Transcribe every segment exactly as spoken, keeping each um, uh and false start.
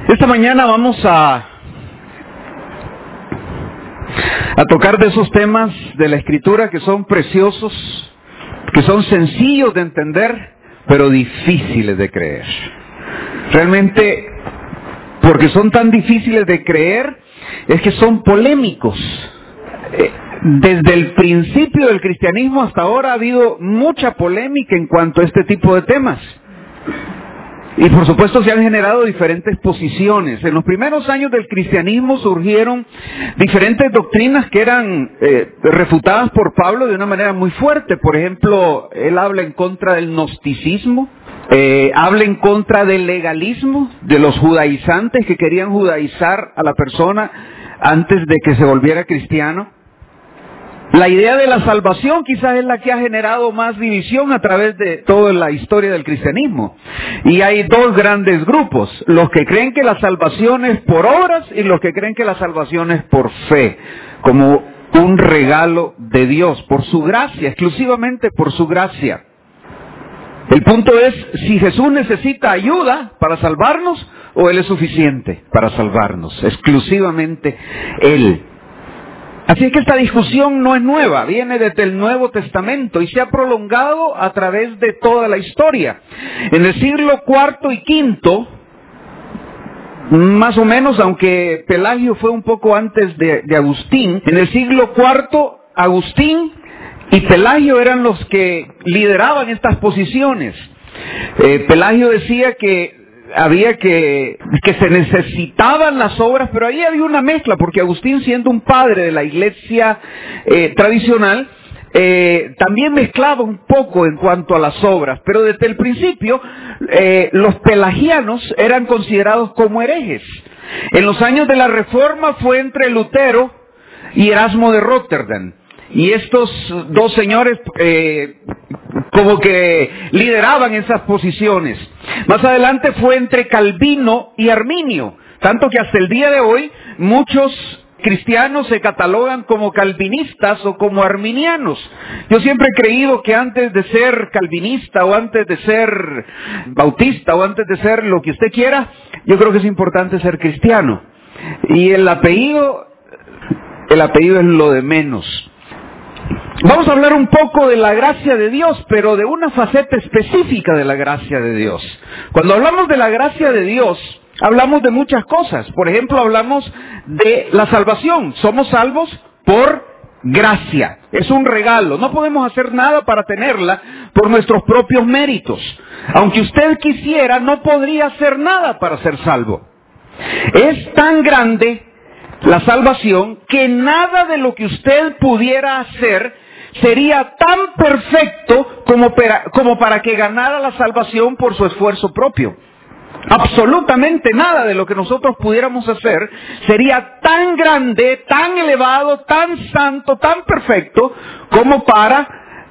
Esta mañana vamos a, a tocar de esos temas de la Escritura que son preciosos, que son sencillos de entender, pero difíciles de creer. Realmente, porque son tan difíciles de creer, es que son polémicos. Desde el principio del cristianismo hasta ahora ha habido mucha polémica en cuanto a este tipo de temas. Y por supuesto se han generado diferentes posiciones. En los primeros años del cristianismo surgieron diferentes doctrinas que eran eh, refutadas por Pablo de una manera muy fuerte. Por ejemplo, él habla en contra del gnosticismo, eh, habla en contra del legalismo, de los judaizantes que querían judaizar a la persona antes de que se volviera cristiano. La idea de la salvación quizás es la que ha generado más división a través de toda la historia del cristianismo. Y hay dos grandes grupos, los que creen que la salvación es por obras y los que creen que la salvación es por fe, como un regalo de Dios, por su gracia, exclusivamente por su gracia. El punto es si Jesús necesita ayuda para salvarnos o Él es suficiente para salvarnos, exclusivamente Él. Así es que esta discusión no es nueva, viene desde el Nuevo Testamento y se ha prolongado a través de toda la historia. En el siglo cuarto y quinto, más o menos, aunque Pelagio fue un poco antes de, de Agustín, en el siglo cuarto, Agustín y Pelagio eran los que lideraban estas posiciones. Eh, Pelagio decía que había que, que se necesitaban las obras, pero ahí había una mezcla, porque Agustín, siendo un padre de la iglesia eh, tradicional, eh, también mezclaba un poco en cuanto a las obras, pero desde el principio eh, los pelagianos eran considerados como herejes. En los años de la Reforma fue entre Lutero y Erasmo de Rotterdam. Y estos dos señores eh, como que lideraban esas posiciones. Más adelante fue entre Calvino y Arminio, tanto que hasta el día de hoy muchos cristianos se catalogan como calvinistas o como arminianos. Yo siempre he creído que antes de ser calvinista o antes de ser bautista o antes de ser lo que usted quiera, yo creo que es importante ser cristiano. Y el apellido, el apellido es lo de menos. Vamos a hablar un poco de la gracia de Dios, pero de una faceta específica de la gracia de Dios. Cuando hablamos de la gracia de Dios, hablamos de muchas cosas. Por ejemplo, hablamos de la salvación. Somos salvos por gracia. Es un regalo. No podemos hacer nada para tenerla por nuestros propios méritos. Aunque usted quisiera, no podría hacer nada para ser salvo. Es tan grande la salvación que nada de lo que usted pudiera hacer sería tan perfecto como para, como para que ganara la salvación por su esfuerzo propio. Absolutamente nada de lo que nosotros pudiéramos hacer sería tan grande, tan elevado, tan santo, tan perfecto como para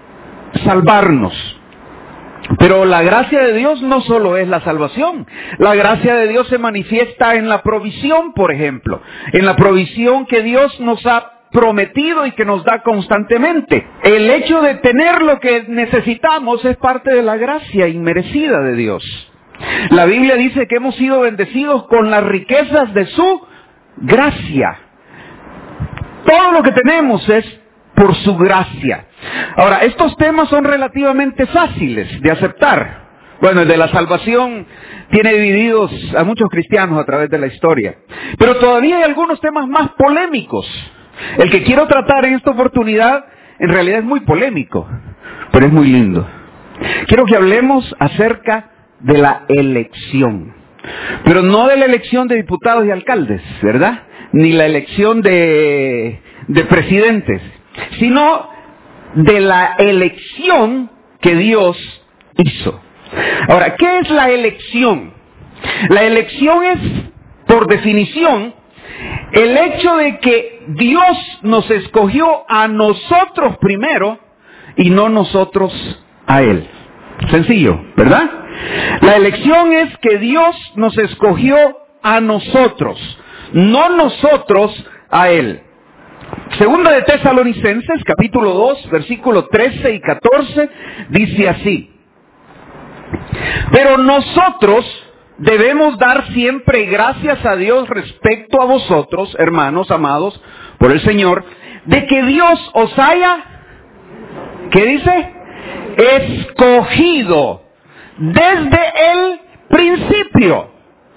salvarnos. Pero la gracia de Dios no solo es la salvación. La gracia de Dios se manifiesta en la provisión, por ejemplo. En la provisión que Dios nos ha prometido y que nos da constantemente. El hecho de tener lo que necesitamos es parte de la gracia inmerecida de Dios. La Biblia dice que hemos sido bendecidos con las riquezas de su gracia. Todo lo que tenemos es por su gracia. Ahora, estos temas son relativamente fáciles de aceptar. Bueno, el de la salvación tiene divididos a muchos cristianos a través de la historia. Pero todavía hay algunos temas más polémicos. El que quiero tratar en esta oportunidad en realidad es muy polémico, pero es muy lindo. Quiero que hablemos acerca de la elección. Pero no de la elección de diputados y alcaldes, ¿verdad? Ni la elección de, de presidentes, sino de la elección que Dios hizo. Ahora, ¿qué es la elección? La elección es, por definición, el hecho de que Dios nos escogió a nosotros primero y no nosotros a Él. Sencillo, ¿verdad? La elección es que Dios nos escogió a nosotros, no nosotros a Él. Segunda de Tesalonicenses, capítulo dos, versículo trece y catorce, dice así: pero nosotros, debemos dar siempre gracias a Dios respecto a vosotros, hermanos amados por el Señor, de que Dios os haya, ¿qué dice? Escogido desde el principio.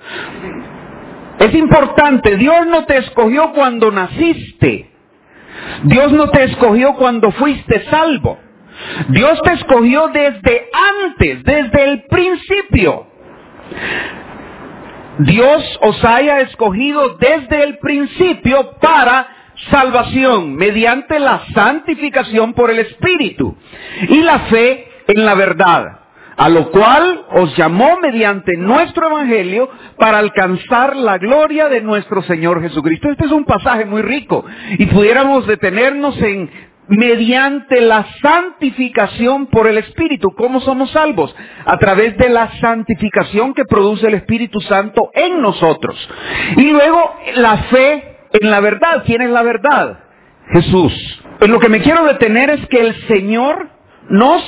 Es importante, Dios no te escogió cuando naciste. Dios no te escogió cuando fuiste salvo. Dios te escogió desde antes, desde el principio. Dios os haya escogido desde el principio para salvación, mediante la santificación por el Espíritu y la fe en la verdad, a lo cual os llamó mediante nuestro Evangelio para alcanzar la gloria de nuestro Señor Jesucristo. Este es un pasaje muy rico y pudiéramos detenernos en mediante la santificación por el Espíritu. ¿Cómo somos salvos? A través de la santificación que produce el Espíritu Santo en nosotros. Y luego la fe en la verdad. ¿Quién es la verdad? Jesús. En lo que me quiero detener es que el Señor nos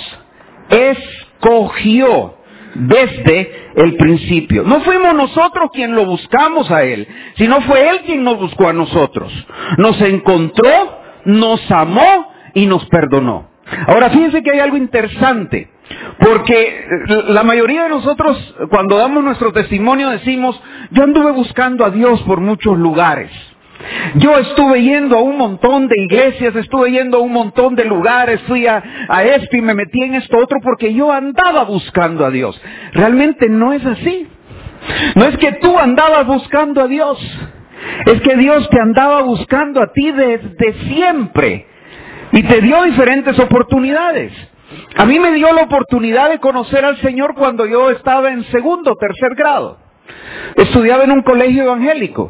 escogió desde el principio. No fuimos nosotros quien lo buscamos a Él, sino fue Él quien nos buscó a nosotros. Nos encontró, nos amó y nos perdonó. Ahora fíjense que hay algo interesante, porque la mayoría de nosotros cuando damos nuestro testimonio decimos, yo anduve buscando a Dios por muchos lugares. Yo estuve yendo a un montón de iglesias, estuve yendo a un montón de lugares, fui a, a esto y me metí en esto otro porque yo andaba buscando a Dios. Realmente no es así. No es que tú andabas buscando a Dios. Es que Dios te andaba buscando a ti desde siempre y te dio diferentes oportunidades. A mí me dio la oportunidad de conocer al Señor cuando yo estaba en segundo o tercer grado. Estudiaba en un colegio evangélico.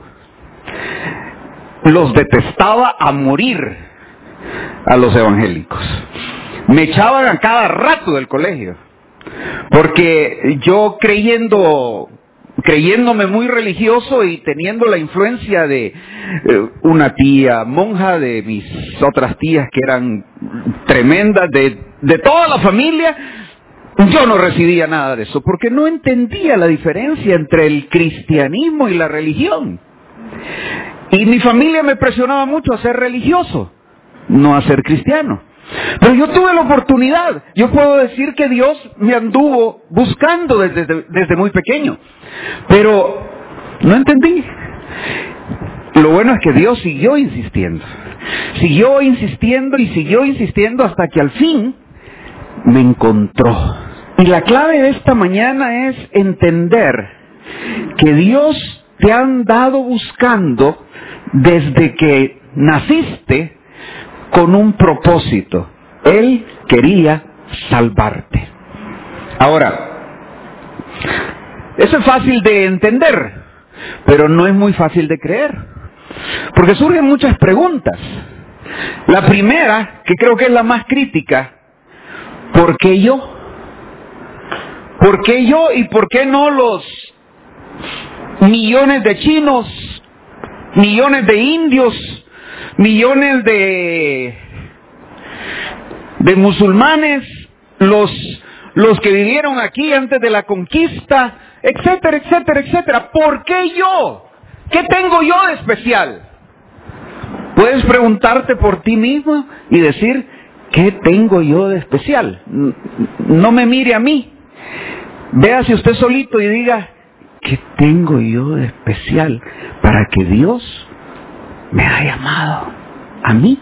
Los detestaba a morir a los evangélicos. Me echaban a cada rato del colegio porque yo creyendo... creyéndome muy religioso y teniendo la influencia de eh, una tía monja, de mis otras tías que eran tremendas, de, de toda la familia, yo no recibía nada de eso, porque no entendía la diferencia entre el cristianismo y la religión. Y mi familia me presionaba mucho a ser religioso, no a ser cristiano. Pero yo tuve la oportunidad. Yo puedo decir que Dios me anduvo buscando desde, desde muy pequeño. Pero no entendí. Lo bueno es que Dios siguió insistiendo. Siguió insistiendo y siguió insistiendo hasta que al fin me encontró. Y la clave de esta mañana es entender que Dios te ha andado buscando desde que naciste con un propósito. Él quería salvarte. Ahora, eso es fácil de entender, pero no es muy fácil de creer, porque surgen muchas preguntas. La primera, que creo que es la más crítica, ¿por qué yo? ¿Por qué yo y por qué no los millones de chinos, millones de indios, millones de, de musulmanes, los, los que vivieron aquí antes de la conquista, etcétera, etcétera, etcétera? ¿Por qué yo? ¿Qué tengo yo de especial? Puedes preguntarte por ti mismo y decir, ¿qué tengo yo de especial? No me mire a mí. Véase usted solito y diga, ¿qué tengo yo de especial para que Dios me haya llamado a mí?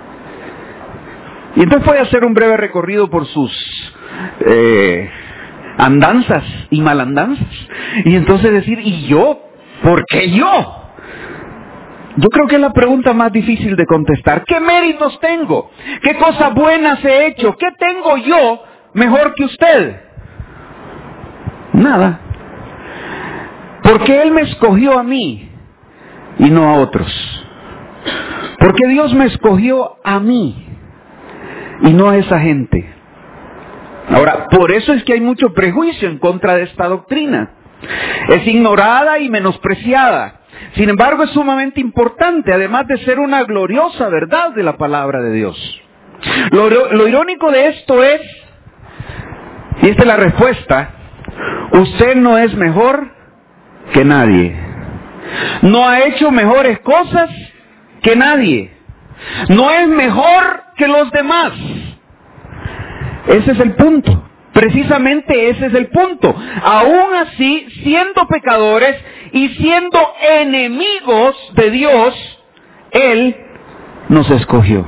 Y entonces voy a hacer un breve recorrido por sus eh, andanzas y malandanzas. Y entonces decir, ¿y yo? ¿Por qué yo? Yo creo que es la pregunta más difícil de contestar. ¿Qué méritos tengo? ¿Qué cosas buenas he hecho? ¿Qué tengo yo mejor que usted? Nada. Porque Él me escogió a mí y no a otros. Porque Dios me escogió a mí y no a esa gente. Ahora, por eso es que hay mucho prejuicio en contra de esta doctrina. Es ignorada y menospreciada. Sin embargo, es sumamente importante, además de ser una gloriosa verdad de la palabra de Dios. Lo, lo irónico de esto es, y esta es la respuesta, usted no es mejor que nadie. No ha hecho mejores cosas que nadie. No es mejor que los demás. Ese es el punto. Precisamente ese es el punto. Aún así, siendo pecadores y siendo enemigos de Dios, Él nos escogió.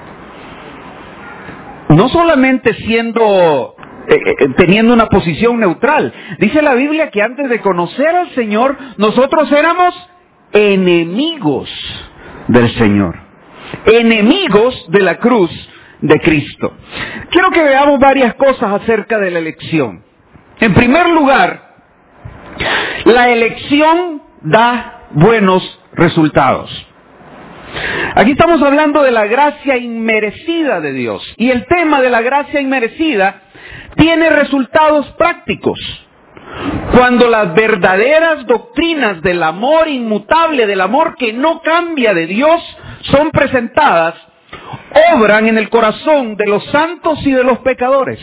No solamente siendo, eh, eh, teniendo una posición neutral. Dice la Biblia que antes de conocer al Señor, nosotros éramos enemigos del Señor. Enemigos de la cruz de Cristo. Quiero que veamos varias cosas acerca de la elección. En primer lugar, la elección da buenos resultados. Aquí estamos hablando de la gracia inmerecida de Dios. Y el tema de la gracia inmerecida tiene resultados prácticos. Cuando las verdaderas doctrinas del amor inmutable, del amor que no cambia de Dios, son presentadas, obran en el corazón de los santos y de los pecadores.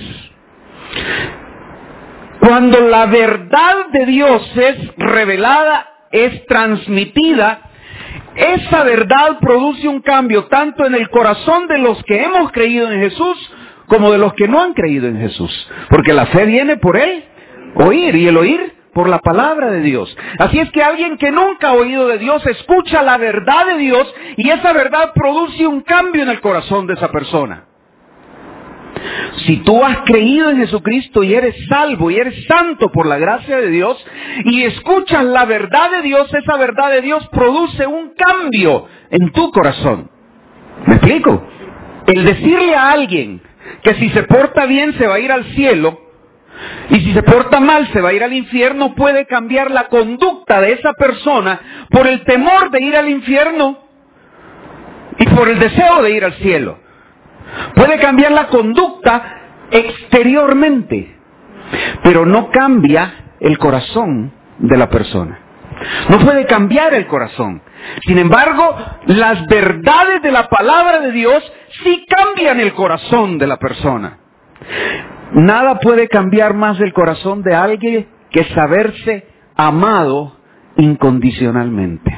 Cuando la verdad de Dios es revelada, es transmitida, esa verdad produce un cambio tanto en el corazón de los que hemos creído en Jesús como de los que no han creído en Jesús. Porque la fe viene por el oír y el oír por la palabra de Dios. Así es que alguien que nunca ha oído de Dios escucha la verdad de Dios y esa verdad produce un cambio en el corazón de esa persona. Si tú has creído en Jesucristo y eres salvo y eres santo por la gracia de Dios y escuchas la verdad de Dios, esa verdad de Dios produce un cambio en tu corazón. ¿Me explico? El decirle a alguien que si se porta bien se va a ir al cielo y si se porta mal se va a ir al infierno puede cambiar la conducta de esa persona por el temor de ir al infierno y por el deseo de ir al cielo. Puede cambiar la conducta exteriormente, pero no cambia el corazón de la persona. No puede cambiar el corazón. Sin embargo, las verdades de la palabra de Dios sí cambian el corazón de la persona. Nada puede cambiar más el corazón de alguien que saberse amado incondicionalmente.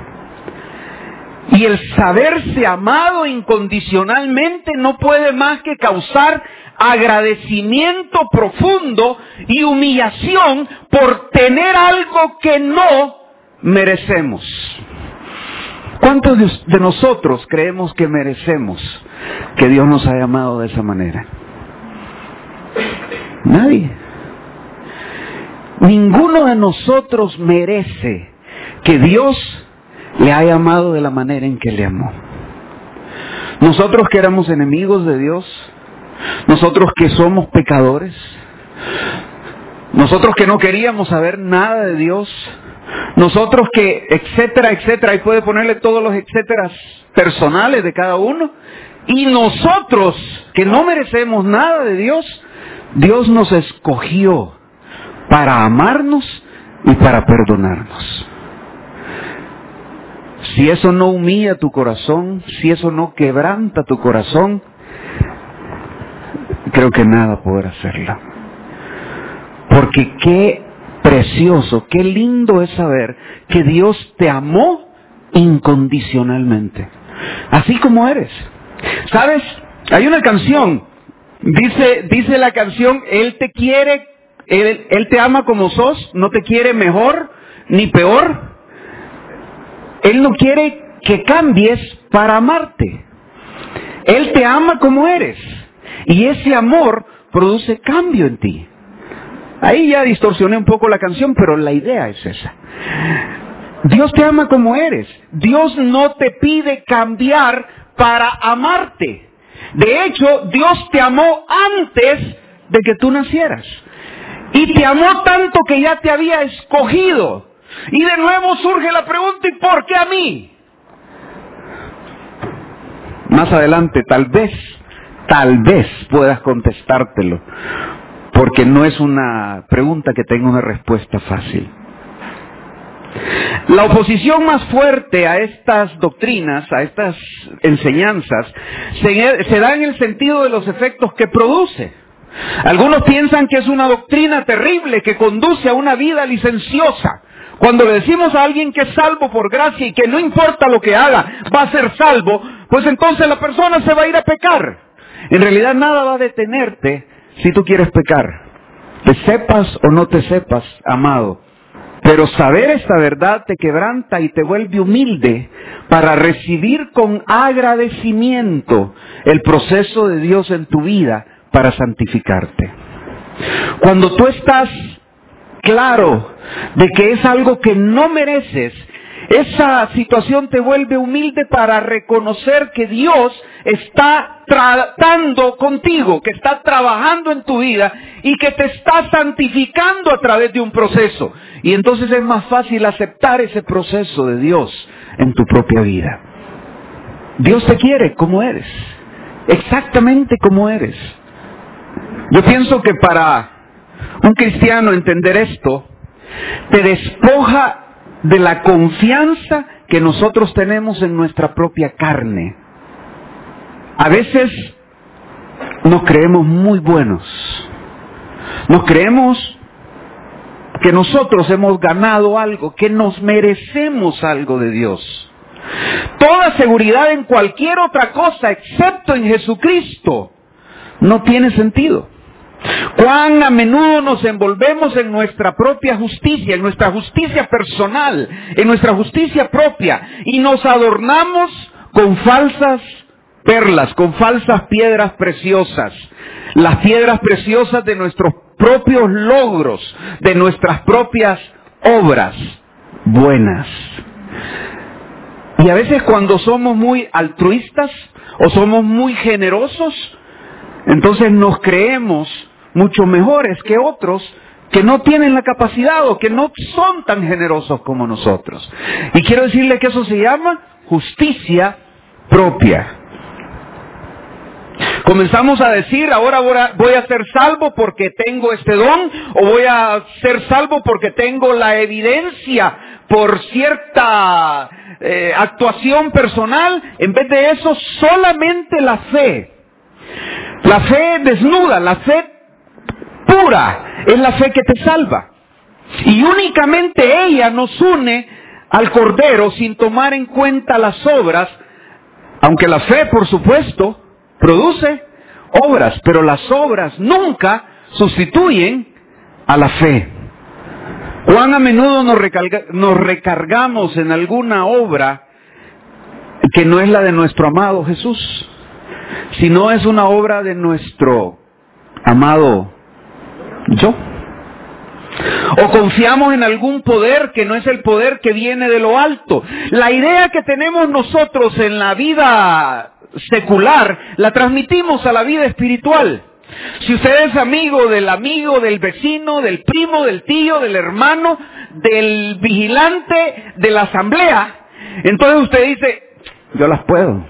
Y el saberse amado incondicionalmente no puede más que causar agradecimiento profundo y humillación por tener algo que no merecemos. ¿Cuántos de nosotros creemos que merecemos que Dios nos haya amado de esa manera? Nadie. Ninguno de nosotros merece que Dios le haya amado de la manera en que le amó. Nosotros que éramos enemigos de Dios, nosotros que somos pecadores, nosotros que no queríamos saber nada de Dios, nosotros que, etcétera, etcétera, y puede ponerle todos los etcéteras personales de cada uno, y nosotros que no merecemos nada de Dios, Dios nos escogió para amarnos y para perdonarnos. Si eso no humilla tu corazón, si eso no quebranta tu corazón, creo que nada podrá hacerlo. Porque qué precioso, qué lindo es saber que Dios te amó incondicionalmente, así como eres. ¿Sabes? Hay una canción, dice, dice la canción, Él te quiere, él, él te ama como sos, no te quiere mejor ni peor. Él no quiere que cambies para amarte. Él te ama como eres. Y ese amor produce cambio en ti. Ahí ya distorsioné un poco la canción, pero la idea es esa. Dios te ama como eres. Dios no te pide cambiar para amarte. De hecho, Dios te amó antes de que tú nacieras. Y te amó tanto que ya te había escogido. Y de nuevo surge la pregunta, ¿y por qué a mí? Más adelante, tal vez, tal vez puedas contestártelo, porque no es una pregunta que tenga una respuesta fácil. La oposición más fuerte a estas doctrinas, a estas enseñanzas, se, se da en el sentido de los efectos que produce. Algunos piensan que es una doctrina terrible que conduce a una vida licenciosa, Cuando le decimos a alguien que es salvo por gracia y que no importa lo que haga, va a ser salvo, pues entonces la persona se va a ir a pecar. En realidad nada va a detenerte si tú quieres pecar. Te sepas o no te sepas, amado. Pero saber esta verdad te quebranta y te vuelve humilde para recibir con agradecimiento el proceso de Dios en tu vida para santificarte. Cuando tú estás claro de que es algo que no mereces, esa situación te vuelve humilde para reconocer que Dios está tratando contigo, que está trabajando en tu vida y que te está santificando a través de un proceso. Y entonces es más fácil aceptar ese proceso de Dios en tu propia vida. Dios te quiere como eres, exactamente como eres. Yo pienso que para un cristiano entender esto, te despoja de la confianza que nosotros tenemos en nuestra propia carne. A veces nos creemos muy buenos. Nos creemos que nosotros hemos ganado algo, que nos merecemos algo de Dios. Toda seguridad en cualquier otra cosa excepto en Jesucristo no tiene sentido. Cuán a menudo nos envolvemos en nuestra propia justicia, en nuestra justicia personal, en nuestra justicia propia, y nos adornamos con falsas perlas, con falsas piedras preciosas, las piedras preciosas de nuestros propios logros, de nuestras propias obras buenas. Y a veces cuando somos muy altruistas o somos muy generosos, entonces nos creemos mucho mejores que otros que no tienen la capacidad o que no son tan generosos como nosotros. Y quiero decirle que eso se llama justicia propia. Comenzamos a decir, ahora voy a ser salvo porque tengo este don, o voy a ser salvo porque tengo la evidencia por cierta eh, actuación personal. En vez de eso, solamente la fe. La fe desnuda, la fe pura, es la fe que te salva. Y únicamente ella nos une al Cordero sin tomar en cuenta las obras, aunque la fe, por supuesto, produce obras, pero las obras nunca sustituyen a la fe. Cuán a menudo nos, recarga, nos recargamos en alguna obra que no es la de nuestro amado Jesús, sino es una obra de nuestro amado yo. O confiamos en algún poder que no es el poder que viene de lo alto. La idea que tenemos nosotros en la vida secular, la transmitimos a la vida espiritual. Si usted es amigo del amigo, del vecino, del primo, del tío, del hermano, del vigilante de la asamblea, entonces usted dice, yo las puedo.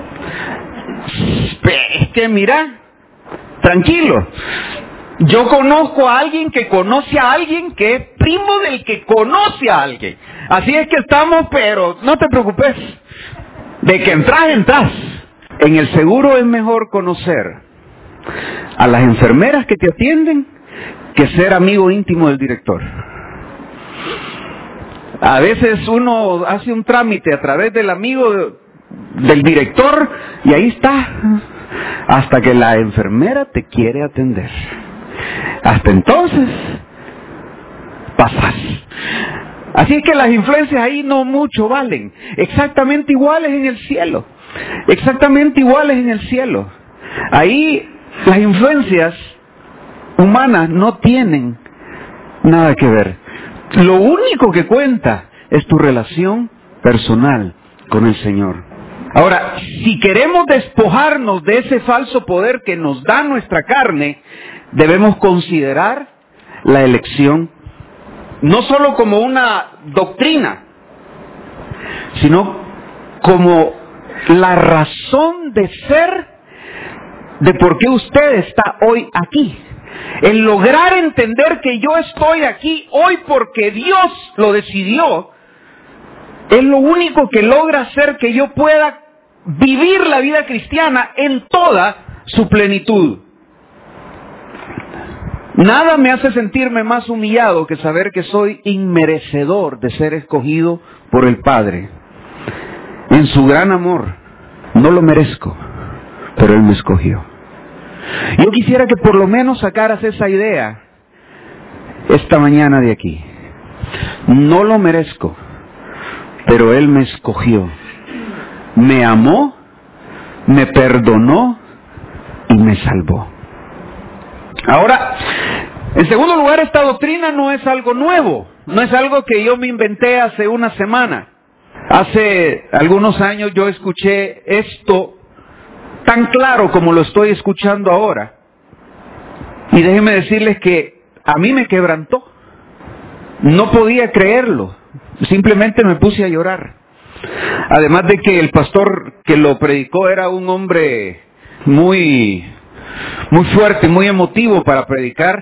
Es que mira, tranquilo, yo conozco a alguien que conoce a alguien que es primo del que conoce a alguien. Así es que estamos, pero no te preocupes, de que entras, entras. En el seguro es mejor conocer a las enfermeras que te atienden que ser amigo íntimo del director. A veces uno hace un trámite a través del amigo del director y ahí está, hasta que la enfermera te quiere atender. Hasta entonces pasas. Así es que las influencias ahí no mucho valen. Exactamente iguales en el cielo. Exactamente iguales en el cielo. Ahí las influencias humanas no tienen nada que ver. Lo único que cuenta es tu relación personal con el Señor. Ahora, si queremos despojarnos de ese falso poder que nos da nuestra carne, debemos considerar la elección no solo como una doctrina, sino como la razón de ser de por qué usted está hoy aquí. El lograr entender que yo estoy aquí hoy porque Dios lo decidió, es lo único que logra hacer que yo pueda vivir la vida cristiana en toda su plenitud. Nada me hace sentirme más humillado que saber que soy inmerecedor de ser escogido por el Padre. En su gran amor, no lo merezco, pero Él me escogió. Yo quisiera que por lo menos sacaras esa idea esta mañana de aquí. No lo merezco, pero Él me escogió. Me amó, me perdonó y me salvó. Ahora, en segundo lugar, esta doctrina no es algo nuevo, no es algo que yo me inventé hace una semana. Hace algunos años yo escuché esto tan claro como lo estoy escuchando ahora. Y déjenme decirles que a mí me quebrantó. No podía creerlo, simplemente me puse a llorar. Además de que el pastor que lo predicó era un hombre muy... muy fuerte, muy emotivo para predicar.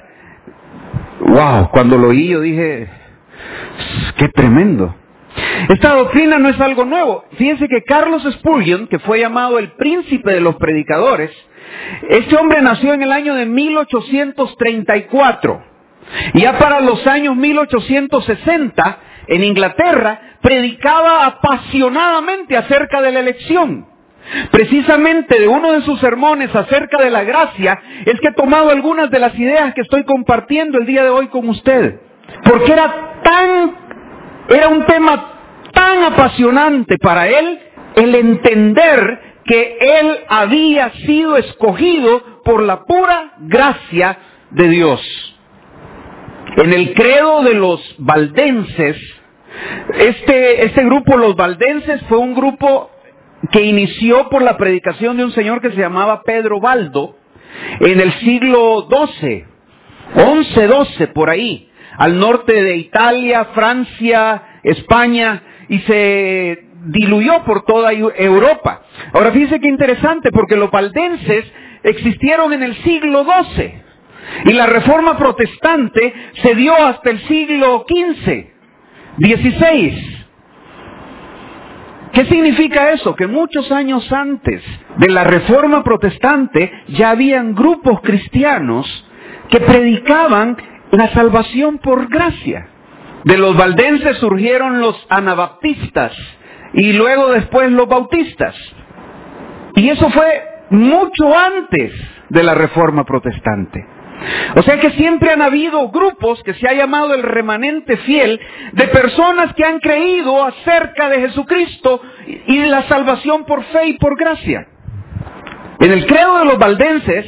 Wow, cuando lo oí yo dije, qué tremendo. Esta doctrina no es algo nuevo. Fíjense que Carlos Spurgeon, que fue llamado el príncipe de los predicadores, este hombre nació en el año de mil ochocientos treinta y cuatro. Ya para los años mil ochocientos sesenta, en Inglaterra, predicaba apasionadamente acerca de la elección. Precisamente de uno de sus sermones acerca de la gracia es que he tomado algunas de las ideas que estoy compartiendo el día de hoy con usted. Porque era tan, era un tema tan apasionante para él el entender que él había sido escogido por la pura gracia de Dios. En el credo de los valdenses, este, este grupo, los valdenses, fue un grupo que inició por la predicación de un señor que se llamaba Pedro Baldo en el siglo doce, once, doce, por ahí, al norte de Italia, Francia, España, y se diluyó por toda Europa. Ahora fíjense qué interesante, porque los valdenses existieron en el siglo doce, y la reforma protestante se dio hasta el siglo quince, dieciséis. ¿Qué significa eso? Que muchos años antes de la Reforma Protestante ya habían grupos cristianos que predicaban la salvación por gracia. De los valdenses surgieron los anabaptistas y luego después los bautistas. Y eso fue mucho antes de la Reforma Protestante. O sea que siempre han habido grupos que se ha llamado el remanente fiel de personas que han creído acerca de Jesucristo y de la salvación por fe y por gracia. En el credo de los valdenses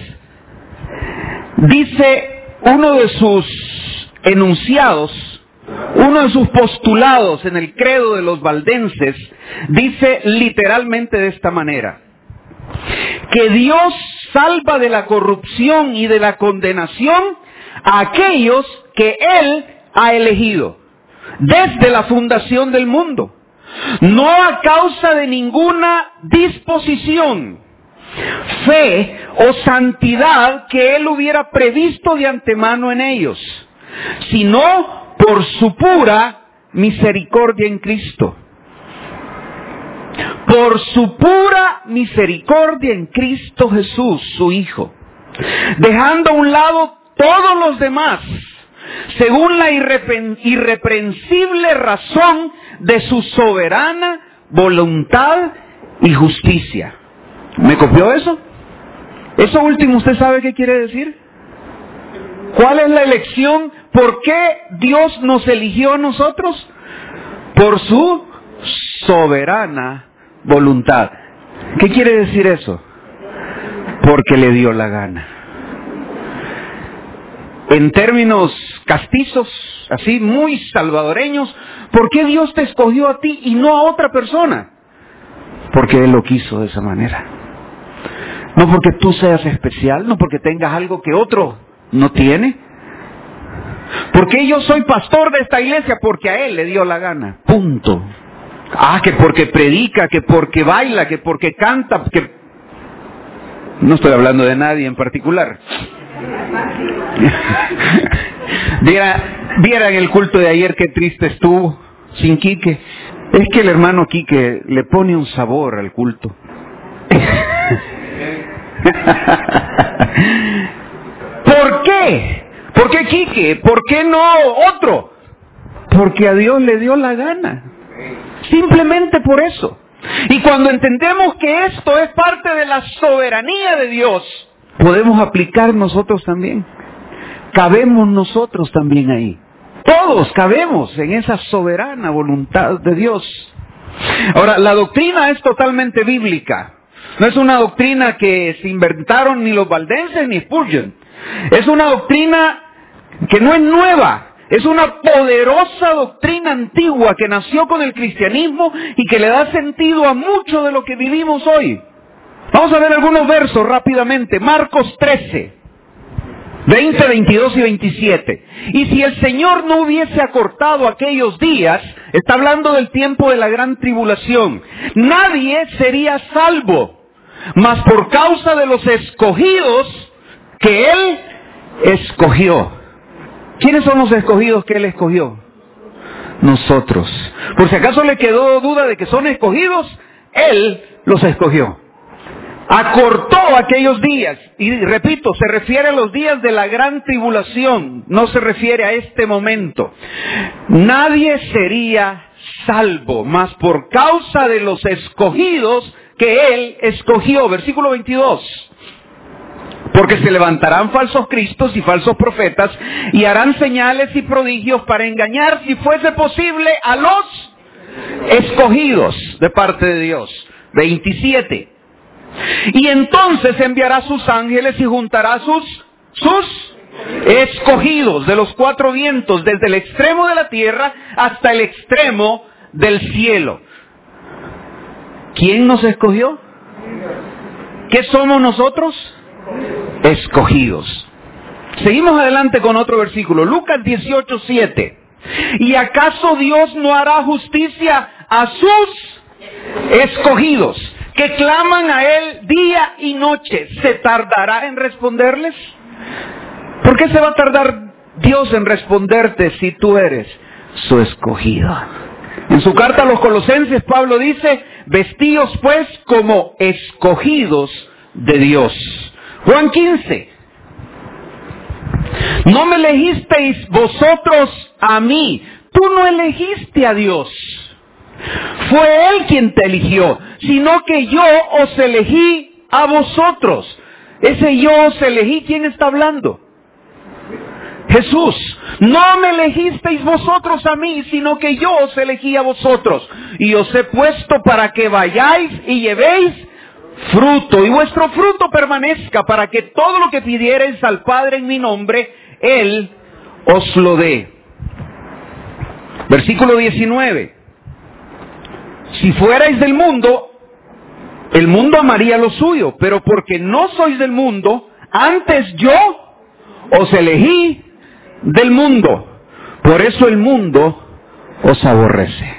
dice uno de sus enunciados, uno de sus postulados en el credo de los valdenses, dice literalmente de esta manera: que Dios salva de la corrupción y de la condenación a aquellos que Él ha elegido desde la fundación del mundo, no a causa de ninguna disposición, fe o santidad que Él hubiera previsto de antemano en ellos, sino por su pura misericordia en Cristo. Por su pura misericordia en Cristo Jesús, su Hijo, dejando a un lado todos los demás, según la irrepren- irreprensible razón de su soberana voluntad y justicia. ¿Me copió eso? Eso último, ¿usted sabe qué quiere decir? ¿Cuál es la elección? ¿Por qué Dios nos eligió a nosotros? Por su soberana voluntad. ¿Qué quiere decir eso? Porque le dio la gana. En términos castizos, así muy salvadoreños, ¿por qué Dios te escogió a ti y no a otra persona? Porque Él lo quiso de esa manera. No porque tú seas especial, no porque tengas algo que otro no tiene. ¿Por qué yo soy pastor de esta iglesia? Porque a Él le dio la gana. Punto. Ah, que porque predica, que porque baila, que porque canta, que... No estoy hablando de nadie en particular. Viera, viera en el culto de ayer qué triste estuvo sin Quique. Es que el hermano Quique le pone un sabor al culto. ¿Por qué? ¿Por qué Quique? ¿Por qué no otro? Porque a Dios le dio la gana. Simplemente por eso. Y cuando entendemos que esto es parte de la soberanía de Dios, podemos aplicar nosotros también. Cabemos nosotros también ahí. Todos cabemos en esa soberana voluntad de Dios. Ahora, la doctrina es totalmente bíblica. No es una doctrina que se inventaron ni los valdenses ni Spurgeon. Es una doctrina que no es nueva. Es una poderosa doctrina antigua que nació con el cristianismo y que le da sentido a mucho de lo que vivimos hoy. Vamos a ver algunos versos rápidamente. Marcos trece, veinte, veintidós y veintisiete. Y si el Señor no hubiese acortado aquellos días, está hablando del tiempo de la gran tribulación, nadie sería salvo, mas por causa de los escogidos que Él escogió. ¿Quiénes son los escogidos que Él escogió? Nosotros. Por si acaso le quedó duda de que son escogidos, Él los escogió. Acortó aquellos días, y repito, se refiere a los días de la gran tribulación, no se refiere a este momento. Nadie sería salvo, mas por causa de los escogidos que Él escogió. Versículo veintidós. Porque se levantarán falsos cristos y falsos profetas, y harán señales y prodigios para engañar, si fuese posible, a los escogidos de parte de Dios. veintisiete. Y entonces enviará sus ángeles y juntará sus, sus escogidos de los cuatro vientos, desde el extremo de la tierra hasta el extremo del cielo. ¿Quién nos escogió? ¿Qué somos nosotros? Escogidos. Seguimos adelante con otro versículo. Lucas dieciocho, siete. ¿Y acaso Dios no hará justicia a sus escogidos, que claman a Él día y noche? ¿Se tardará en responderles? ¿Por qué se va a tardar Dios en responderte si tú eres su escogido? En su carta a los Colosenses, Pablo dice: vestíos pues como escogidos de Dios. Juan quince. No me elegisteis vosotros a mí. Tú no elegiste a Dios. Fue Él quien te eligió, sino que yo os elegí a vosotros. Ese yo os elegí, ¿quién está hablando? Jesús. No me elegisteis vosotros a mí, sino que yo os elegí a vosotros. Y os he puesto para que vayáis y llevéis fruto, y vuestro fruto permanezca, para que todo lo que pidiereis al Padre en mi nombre, Él os lo dé. Versículo diecinueve. Si fuerais del mundo, el mundo amaría lo suyo, pero porque no sois del mundo, antes yo os elegí del mundo. Por eso el mundo os aborrece.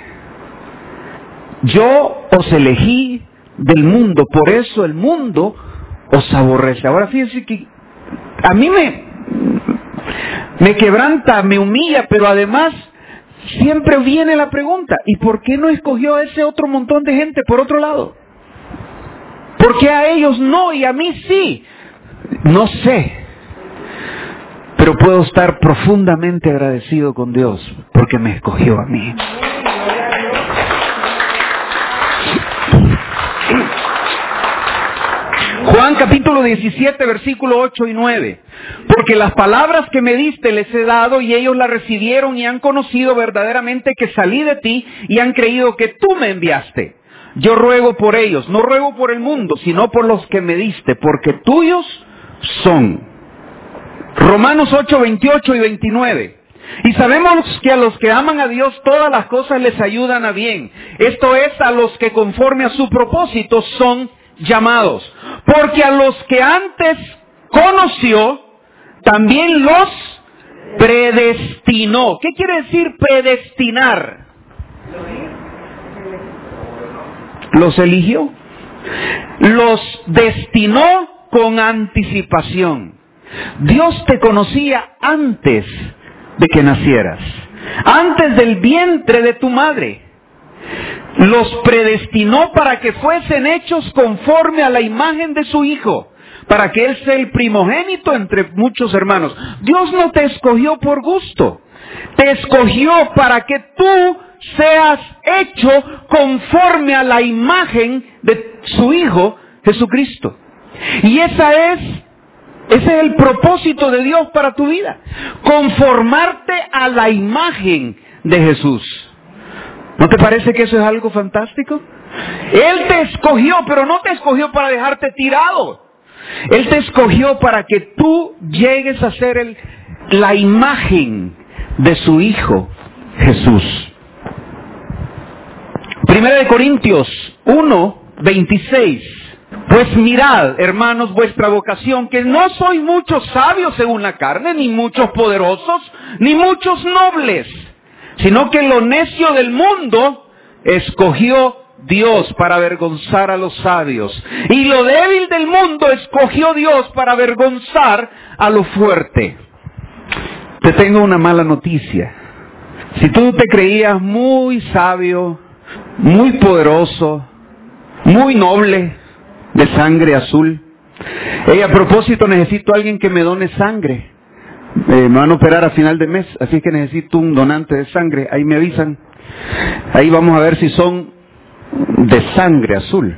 Yo os elegí del mundo, por eso el mundo os aborrece. Ahora fíjense que a mí me, me quebranta, me humilla, pero además siempre viene la pregunta: ¿y por qué no escogió a ese otro montón de gente por otro lado? ¿Por qué a ellos no y a mí sí? No sé, pero puedo estar profundamente agradecido con Dios porque me escogió a mí. Juan capítulo diecisiete, versículo ocho y nueve. Porque las palabras que me diste les he dado, y ellos las recibieron y han conocido verdaderamente que salí de ti, y han creído que tú me enviaste. Yo ruego por ellos, no ruego por el mundo, sino por los que me diste, porque tuyos son. Romanos ocho, veintiocho y veintinueve. Y sabemos que a los que aman a Dios todas las cosas les ayudan a bien. Esto es, a los que conforme a su propósito son llamados. Porque a los que antes conoció, también los predestinó. ¿Qué quiere decir predestinar? Los eligió. Los destinó con anticipación. Dios te conocía antes de que nacieras, antes del vientre de tu madre. Los predestinó para que fuesen hechos conforme a la imagen de su Hijo, para que Él sea el primogénito entre muchos hermanos. Dios no te escogió por gusto. Te escogió para que tú seas hecho conforme a la imagen de su Hijo Jesucristo. Y esa es, ese es el propósito de Dios para tu vida. Conformarte a la imagen de Jesús. ¿No te parece que eso es algo fantástico? Él te escogió, pero no te escogió para dejarte tirado. Él te escogió para que tú llegues a ser el, la imagen de su Hijo Jesús. Primera de Corintios uno, veintiséis. Pues mirad, hermanos, vuestra vocación, que no sois muchos sabios según la carne, ni muchos poderosos, ni muchos nobles, sino que lo necio del mundo escogió Dios para avergonzar a los sabios. Y lo débil del mundo escogió Dios para avergonzar a lo fuerte. Te tengo una mala noticia. Si tú te creías muy sabio, muy poderoso, muy noble, de sangre azul. Hey, a propósito, necesito a alguien que me done sangre. Eh, me van a operar a final de mes, así que necesito un donante de sangre. Ahí me avisan. Ahí vamos a ver si son de sangre azul.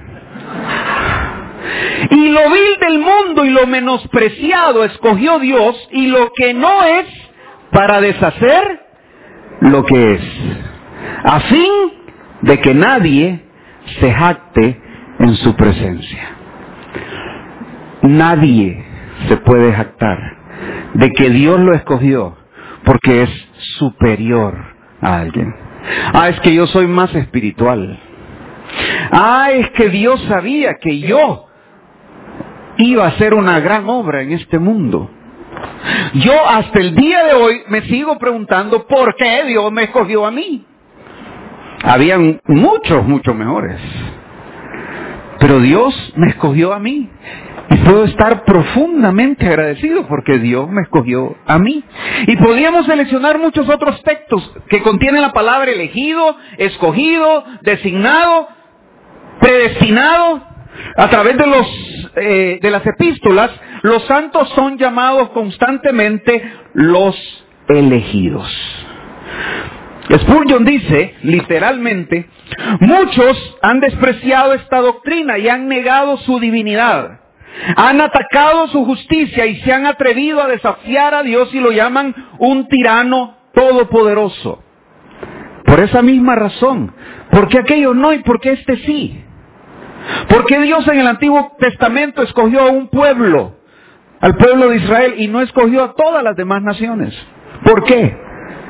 Y lo vil del mundo y lo menospreciado escogió Dios, y lo que no es, para deshacer lo que es, a fin de que nadie se jacte en su presencia. Nadie se puede jactar de que Dios lo escogió porque es superior a alguien. Ah, es que yo soy más espiritual. Ah, es que Dios sabía que yo iba a hacer una gran obra en este mundo. Yo hasta el día de hoy me sigo preguntando por qué Dios me escogió a mí. Habían muchos, muchos mejores. Pero Dios me escogió a mí. Y puedo estar profundamente agradecido porque Dios me escogió a mí. Y podríamos seleccionar muchos otros textos que contienen la palabra elegido, escogido, designado, predestinado. A través de los eh, de las epístolas, los santos son llamados constantemente los elegidos. Spurgeon dice, literalmente, muchos han despreciado esta doctrina y han negado su divinidad. Han atacado su justicia y se han atrevido a desafiar a Dios y lo llaman un tirano todopoderoso. Por esa misma razón, ¿por qué aquello no y por qué este sí? ¿Por qué Dios en el Antiguo Testamento escogió a un pueblo, al pueblo de Israel, y no escogió a todas las demás naciones? ¿Por qué?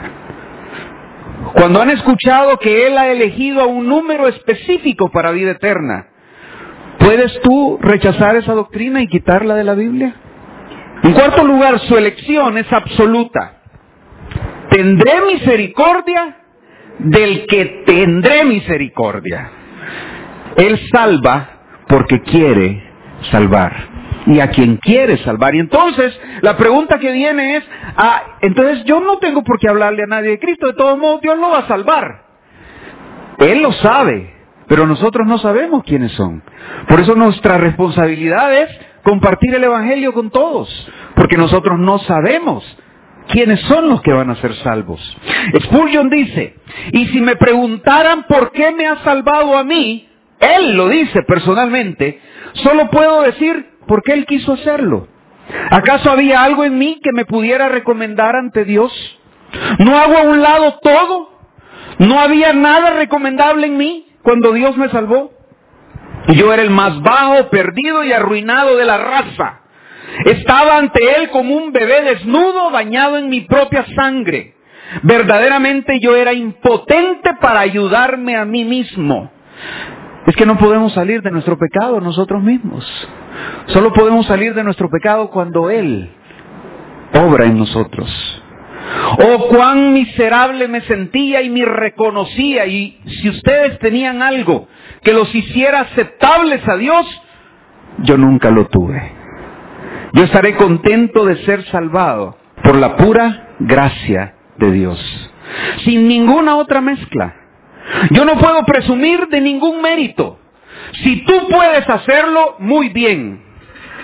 Cuando han escuchado que Él ha elegido a un número específico para vida eterna, ¿puedes tú rechazar esa doctrina y quitarla de la Biblia? En cuarto lugar, su elección es absoluta. Tendré misericordia del que tendré misericordia. Él salva porque quiere salvar. Y a quien quiere salvar. Y entonces, la pregunta que viene es, ah, entonces yo no tengo por qué hablarle a nadie de Cristo. De todos modos, Dios lo va a salvar. Él lo sabe, pero nosotros no sabemos quiénes son. Por eso nuestra responsabilidad es compartir el Evangelio con todos. Porque nosotros no sabemos quiénes son los que van a ser salvos. Spurgeon dice, y si me preguntaran por qué me ha salvado a mí, Él lo dice personalmente, solo puedo decir, porque Él quiso hacerlo. ¿Acaso había algo en mí que me pudiera recomendar ante Dios? ¿No hago a un lado todo? ¿No había nada recomendable en mí cuando Dios me salvó? Yo era el más bajo, perdido y arruinado de la raza. Estaba ante Él como un bebé desnudo, bañado en mi propia sangre. Verdaderamente yo era impotente para ayudarme a mí mismo. Es que no podemos salir de nuestro pecado nosotros mismos. Solo podemos salir de nuestro pecado cuando Él obra en nosotros. Oh, cuán miserable me sentía y me reconocía. Y si ustedes tenían algo que los hiciera aceptables a Dios, yo nunca lo tuve. Yo estaré contento de ser salvado por la pura gracia de Dios, sin ninguna otra mezcla. Yo no puedo presumir de ningún mérito. Si tú puedes hacerlo, muy bien.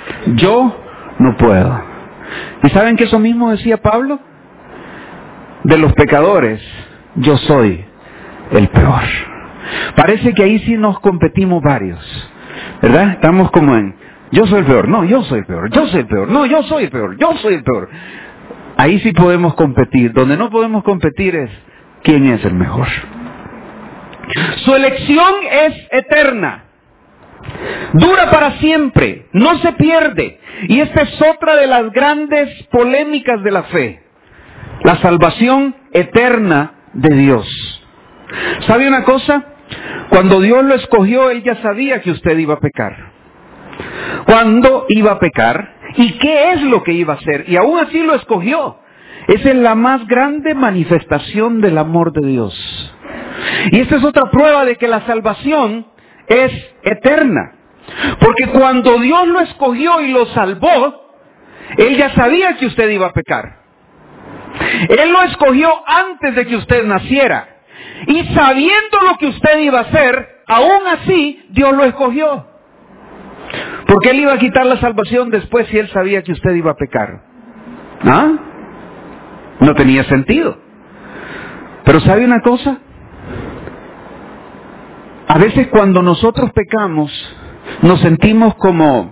Yo no puedo. ¿Y saben que eso mismo decía Pablo? De los pecadores, yo soy el peor. Parece que ahí sí nos competimos varios, ¿verdad? Estamos como en, yo soy el peor, no, yo soy el peor, yo soy el peor, no, yo soy el peor, yo soy el peor. Ahí sí podemos competir. Donde no podemos competir es quién es el mejor. Su elección es eterna, dura para siempre, no se pierde. Y esta es otra de las grandes polémicas de la fe, la salvación eterna de Dios. ¿Sabe una cosa? Cuando Dios lo escogió, Él ya sabía que usted iba a pecar. ¿Cuándo iba a pecar? ¿Y qué es lo que iba a hacer? Y aún así lo escogió. Esa es la más grande manifestación del amor de Dios. Y esta es otra prueba de que la salvación es eterna. Porque cuando Dios lo escogió y lo salvó, Él ya sabía que usted iba a pecar. Él lo escogió antes de que usted naciera. Y sabiendo lo que usted iba a hacer, aún así Dios lo escogió. Porque Él iba a quitar la salvación después si Él sabía que usted iba a pecar. ¿Ah? No tenía sentido. Pero ¿sabe una cosa? A veces cuando nosotros pecamos, nos sentimos como,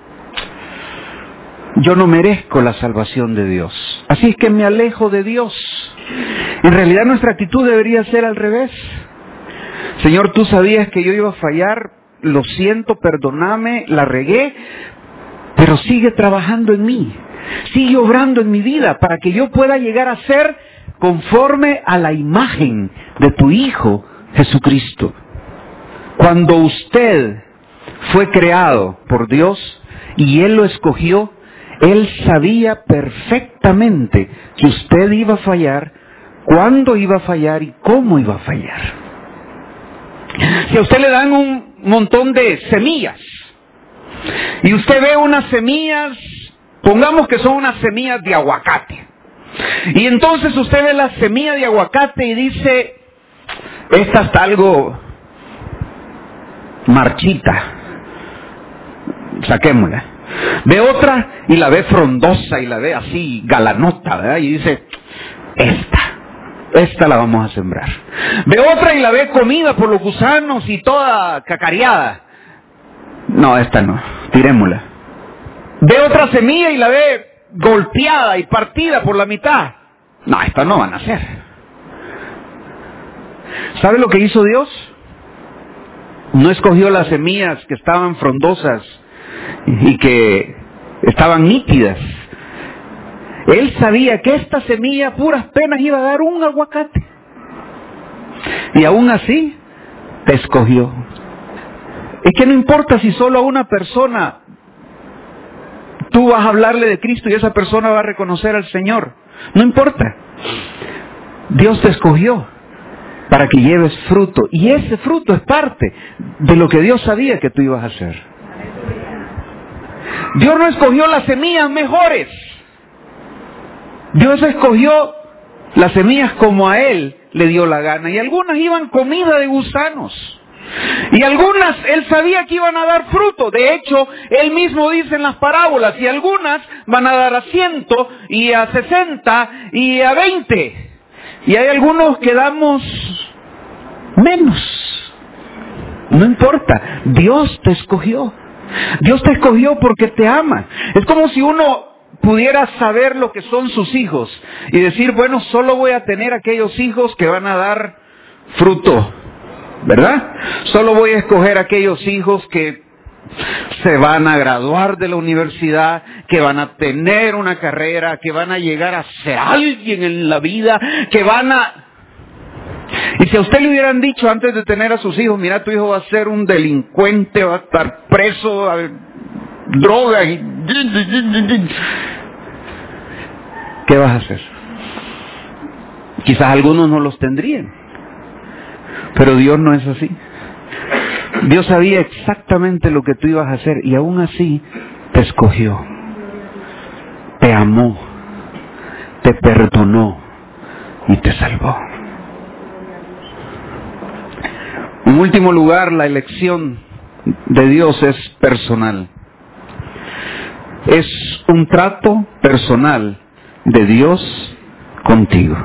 yo no merezco la salvación de Dios, así es que me alejo de Dios. En realidad nuestra actitud debería ser al revés. Señor, tú sabías que yo iba a fallar, lo siento, perdóname, la regué, pero sigue trabajando en mí, sigue obrando en mi vida para que yo pueda llegar a ser conforme a la imagen de tu Hijo Jesucristo. Cuando usted fue creado por Dios y Él lo escogió, Él sabía perfectamente que usted iba a fallar, cuándo iba a fallar y cómo iba a fallar. Si a usted le dan un montón de semillas y usted ve unas semillas, pongamos que son unas semillas de aguacate, y entonces usted ve la semilla de aguacate y dice, esta está algo marchita, saquémosla. Ve otra y la ve frondosa y la ve así galanota, ¿verdad? Y dice, esta, esta la vamos a sembrar. Ve otra y la ve comida por los gusanos y toda cacareada. No, esta no, tirémosla. Ve otra semilla y la ve golpeada y partida por la mitad. No, esta no van a ser. ¿Sabe lo que hizo Dios? No escogió las semillas que estaban frondosas y que estaban nítidas. Él sabía que esta semilla a puras penas iba a dar un aguacate. Y aún así, te escogió. Es que no importa si solo a una persona tú vas a hablarle de Cristo y esa persona va a reconocer al Señor. No importa. Dios te escogió para que lleves fruto. Y ese fruto es parte de lo que Dios sabía que tú ibas a hacer. Dios no escogió las semillas mejores. Dios escogió las semillas como a Él le dio la gana. Y algunas iban comida de gusanos. Y algunas Él sabía que iban a dar fruto. De hecho, Él mismo dice en las parábolas, y algunas van a dar a ciento, y a sesenta, y a veinte. Y hay algunos que damos menos. No importa, Dios te escogió. Dios te escogió porque te ama. Es como si uno pudiera saber lo que son sus hijos y decir, bueno, solo voy a tener aquellos hijos que van a dar fruto, ¿verdad? Solo voy a escoger aquellos hijos que se van a graduar de la universidad, que van a tener una carrera, que van a llegar a ser alguien en la vida, que van a... Y si a usted le hubieran dicho antes de tener a sus hijos, mira, tu hijo va a ser un delincuente, va a estar preso, a droga y... ¿Qué vas a hacer? Quizás algunos no los tendrían, pero Dios no es así. Dios sabía exactamente lo que tú ibas a hacer y aún así te escogió, te amó, te perdonó y te salvó. En último lugar, la elección de Dios es personal. es un trato personal de Dios contigo.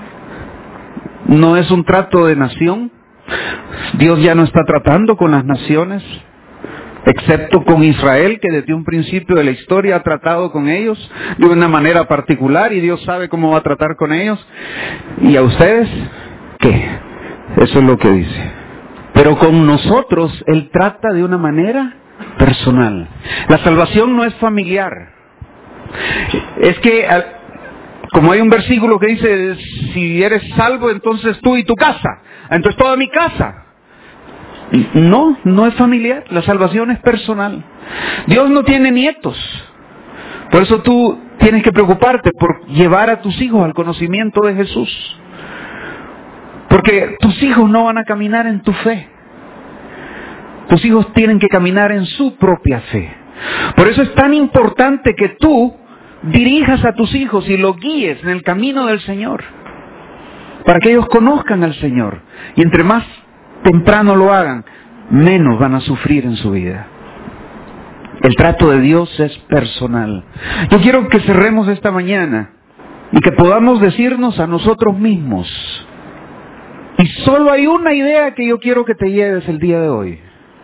No es un trato de nación. Dios ya no está tratando con las naciones, excepto con Israel, que desde un principio de la historia ha tratado con ellos de una manera particular, y Dios sabe cómo va a tratar con ellos. ¿Y a ustedes qué? Eso es lo que dice. Pero con nosotros Él trata de una manera personal. La salvación no es familiar. Es que, como hay un versículo que dice, si eres salvo, entonces tú y tu casa, entonces toda mi casa. No, no es familiar. La salvación es personal. Dios no tiene nietos. Por eso tú tienes que preocuparte por llevar a tus hijos al conocimiento de Jesús. Porque tus hijos no van a caminar en tu fe. Tus hijos tienen que caminar en su propia fe. Por eso es tan importante que tú dirijas a tus hijos y los guíes en el camino del Señor, para que ellos conozcan al Señor. Y entre más temprano lo hagan, menos van a sufrir en su vida. El trato de Dios es personal. Yo quiero que cerremos esta mañana y que podamos decirnos a nosotros mismos, y solo hay una idea que yo quiero que te lleves el día de hoy: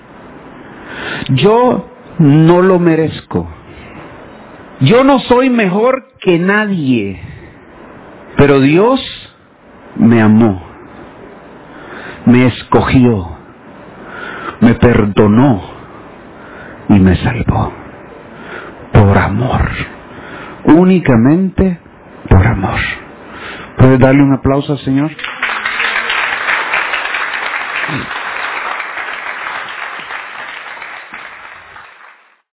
yo no lo merezco. Yo no soy mejor que nadie, pero Dios me amó, me escogió, me perdonó y me salvó. Por amor. Únicamente por amor. ¿Puedes darle un aplauso al Señor?